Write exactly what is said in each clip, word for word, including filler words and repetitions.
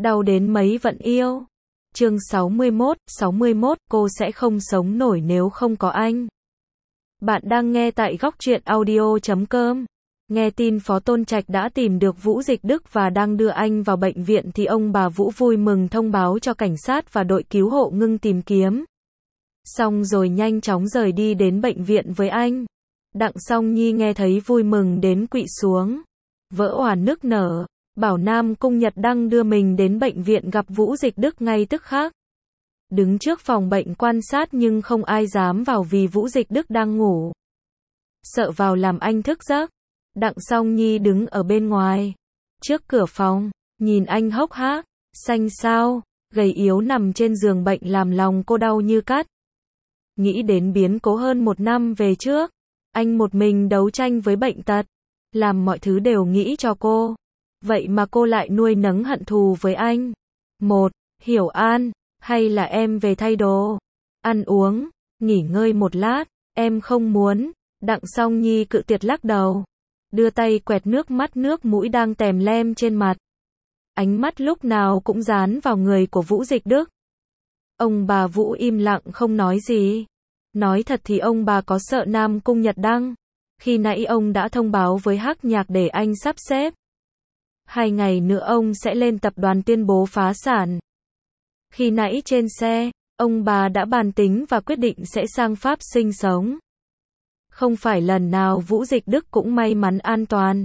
đau đến mấy vẫn yêu. Chương sáu mươi mốt, sáu mươi mốt, cô sẽ không sống nổi nếu không có anh. Bạn đang nghe tại góc truyện audio chấm com. Nghe tin Phó Tôn Trạch đã tìm được Vũ Dịch Đức và đang đưa anh vào bệnh viện thì ông bà Vũ vui mừng thông báo cho cảnh sát và đội cứu hộ ngưng tìm kiếm. Xong rồi nhanh chóng rời đi đến bệnh viện với anh. Đặng Song Nhi nghe thấy vui mừng đến quỵ xuống, vỡ òa nức nở, bảo Nam Cung Nhật Đăng đưa mình đến bệnh viện gặp Vũ Dịch Đức ngay tức khắc. Đứng trước phòng bệnh quan sát nhưng không ai dám vào vì Vũ Dịch Đức đang ngủ. Sợ vào làm anh thức giấc. Đặng Song Nhi đứng ở bên ngoài, trước cửa phòng, nhìn anh hốc hác, xanh xao, gầy yếu nằm trên giường bệnh làm lòng cô đau như cắt. Nghĩ đến biến cố hơn một năm về trước, anh một mình đấu tranh với bệnh tật, làm mọi thứ đều nghĩ cho cô. Vậy mà cô lại nuôi nấng hận thù với anh. Một, Hiểu An, hay là em về thay đồ, ăn uống, nghỉ ngơi một lát, em không muốn. Đặng Song Nhi cự tuyệt lắc đầu, đưa tay quẹt nước mắt nước mũi đang tèm lem trên mặt. Ánh mắt lúc nào cũng dán vào người của Vũ Dịch Đức. Ông bà Vũ im lặng không nói gì. Nói thật thì ông bà có sợ Nam Cung Nhật Đăng. Khi nãy ông đã thông báo với Hắc Nhạc để anh sắp xếp. Hai ngày nữa ông sẽ lên tập đoàn tuyên bố phá sản. Khi nãy trên xe, ông bà đã bàn tính và quyết định sẽ sang Pháp sinh sống. Không phải lần nào Vũ Dịch Đức cũng may mắn an toàn.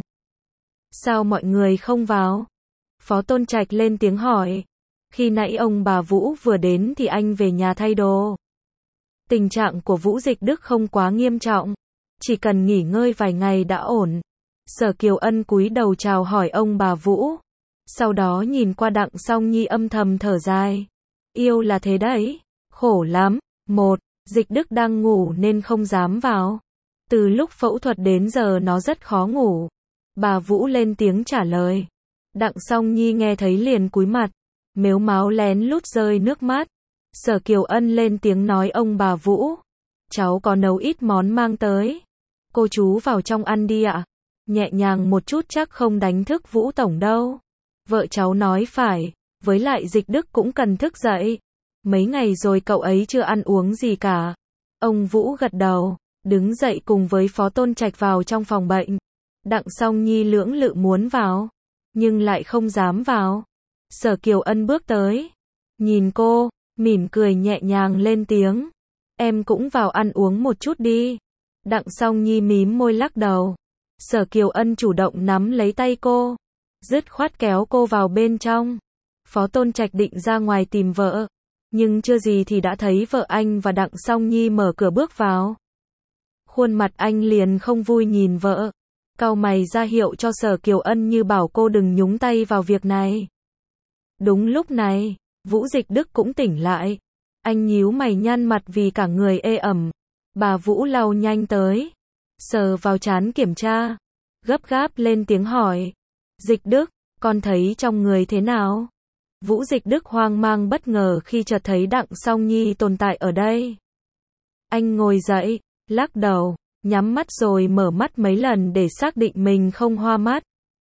Sao mọi người không vào? Phó Tôn Trạch lên tiếng hỏi. Khi nãy ông bà Vũ vừa đến thì anh về nhà thay đồ. Tình trạng của Vũ Dịch Đức không quá nghiêm trọng, chỉ cần nghỉ ngơi vài ngày đã ổn. Sở Kiều Ân cúi đầu chào hỏi ông bà Vũ, sau đó nhìn qua Đặng Song Nhi âm thầm thở dài. Yêu là thế đấy, khổ lắm. Một, Dịch Đức đang ngủ nên không dám vào. Từ lúc phẫu thuật đến giờ nó rất khó ngủ. Bà Vũ lên tiếng trả lời. Đặng Song Nhi nghe thấy liền cúi mặt, mếu máo lén lút rơi nước mắt. Sở Kiều Ân lên tiếng nói ông bà Vũ, cháu có nấu ít món mang tới. Cô chú vào trong ăn đi ạ. Nhẹ nhàng một chút chắc không đánh thức Vũ Tổng đâu. Vợ cháu nói phải, với lại Dịch Đức cũng cần thức dậy. Mấy ngày rồi cậu ấy chưa ăn uống gì cả. Ông Vũ gật đầu, đứng dậy cùng với Phó Tôn Trạch vào trong phòng bệnh. Đặng Song Nhi lưỡng lự muốn vào, nhưng lại không dám vào. Sở Kiều Ân bước tới, nhìn cô, mỉm cười nhẹ nhàng lên tiếng. Em cũng vào ăn uống một chút đi. Đặng Song Nhi mím môi lắc đầu. Sở Kiều Ân chủ động nắm lấy tay cô, dứt khoát kéo cô vào bên trong. Phó Tôn Trạch định ra ngoài tìm vợ, nhưng chưa gì thì đã thấy vợ anh và Đặng Song Nhi mở cửa bước vào. Khuôn mặt anh liền không vui nhìn vợ, cau mày ra hiệu cho Sở Kiều Ân như bảo cô đừng nhúng tay vào việc này. Đúng lúc này, Vũ Dịch Đức cũng tỉnh lại. Anh nhíu mày nhăn mặt vì cả người ê ẩm. Bà Vũ lau nhanh tới, sờ vào trán kiểm tra, gấp gáp lên tiếng hỏi. Dịch Đức, con thấy trong người thế nào? Vũ Dịch Đức hoang mang bất ngờ khi chợt thấy Đặng Song Nhi tồn tại ở đây. Anh ngồi dậy, lắc đầu, nhắm mắt rồi mở mắt mấy lần để xác định mình không hoa mắt.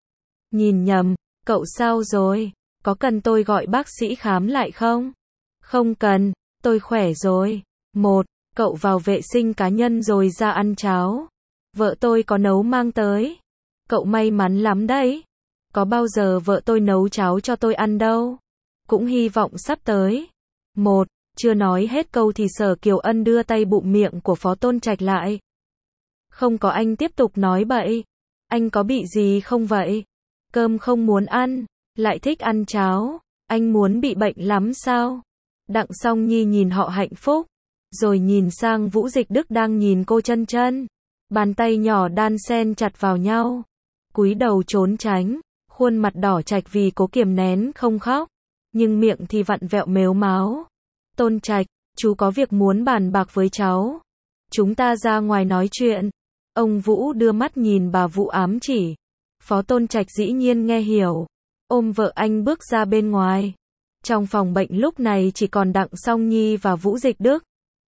Nhìn nhầm, cậu sao rồi? Có cần tôi gọi bác sĩ khám lại không? Không cần, tôi khỏe rồi. Một, cậu vào vệ sinh cá nhân rồi ra ăn cháo. Vợ tôi có nấu mang tới. Cậu may mắn lắm đấy. Có bao giờ vợ tôi nấu cháo cho tôi ăn đâu. Cũng hy vọng sắp tới. Một, chưa nói hết câu thì Sở Kiều Ân đưa tay bụm miệng của Phó Tôn Trạch lại. Không có, anh tiếp tục nói bậy. Anh có bị gì không vậy? Cơm không muốn ăn, lại thích ăn cháo. Anh muốn bị bệnh lắm sao? Đặng Song Nhi nhìn họ hạnh phúc, rồi nhìn sang Vũ Dịch Đức đang nhìn cô chân chân. Bàn tay nhỏ đan xen chặt vào nhau, cúi đầu trốn tránh, khuôn mặt đỏ chạch vì cố kiềm nén không khóc, nhưng miệng thì vặn vẹo mếu máo. Tôn Trạch, chú có việc muốn bàn bạc với cháu. Chúng ta ra ngoài nói chuyện. Ông Vũ đưa mắt nhìn bà Vũ ám chỉ. Phó Tôn Trạch dĩ nhiên nghe hiểu, ôm vợ anh bước ra bên ngoài. Trong phòng bệnh lúc này chỉ còn Đặng Song Nhi và Vũ Dịch Đức.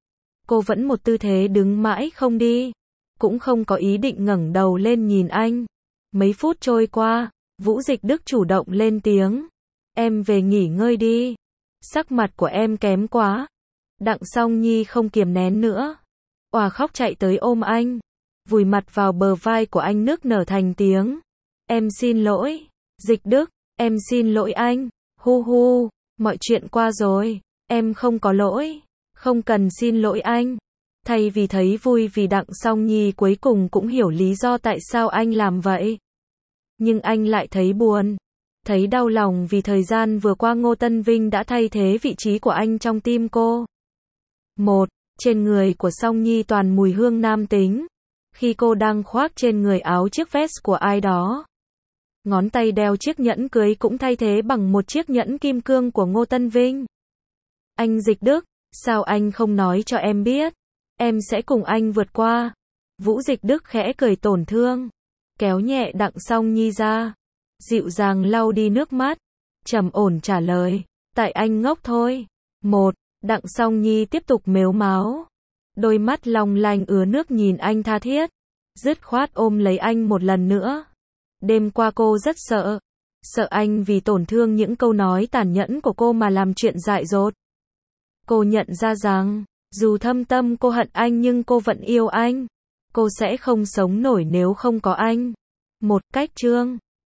Cô vẫn một tư thế đứng mãi không đi, cũng không có ý định ngẩng đầu lên nhìn anh. Mấy phút trôi qua, Vũ Dịch Đức chủ động lên tiếng. em về nghỉ ngơi đi. Sắc mặt của em kém quá. Đặng Song Nhi không kiềm nén nữa. Òa khóc chạy tới ôm anh. Vùi mặt vào bờ vai của anh nức nở thành tiếng. Em xin lỗi. Dịch Đức, em xin lỗi anh. Hu hu, mọi chuyện qua rồi. Em không có lỗi. Không cần xin lỗi anh. Thay vì thấy vui vì Đặng Song Nhi cuối cùng cũng hiểu lý do tại sao anh làm vậy. Nhưng anh lại thấy buồn. Thấy đau lòng vì thời gian vừa qua Ngô Tân Vinh đã thay thế vị trí của anh trong tim cô. Một, trên người của Song Nhi toàn mùi hương nam tính. Khi cô đang khoác trên người áo chiếc vest của ai đó. Ngón tay đeo chiếc nhẫn cưới cũng thay thế bằng một chiếc nhẫn kim cương của Ngô Tân Vinh. Anh Dịch Đức, sao anh không nói cho em biết? Em sẽ cùng anh vượt qua. Vũ Dịch Đức khẽ cười tổn thương. Kéo nhẹ Đặng Song Nhi ra. Dịu dàng lau đi nước mắt. Trầm ổn trả lời. Tại anh ngốc thôi. Một, Đặng Song Nhi tiếp tục mếu máo. Đôi mắt long lanh ứa nước nhìn anh tha thiết. Dứt khoát ôm lấy anh một lần nữa. Đêm qua cô rất sợ. Sợ anh vì tổn thương những câu nói tàn nhẫn của cô mà làm chuyện dại dột. Cô nhận ra rằng, dù thâm tâm cô hận anh nhưng cô vẫn yêu anh. Cô sẽ không sống nổi nếu không có anh. Một cách chương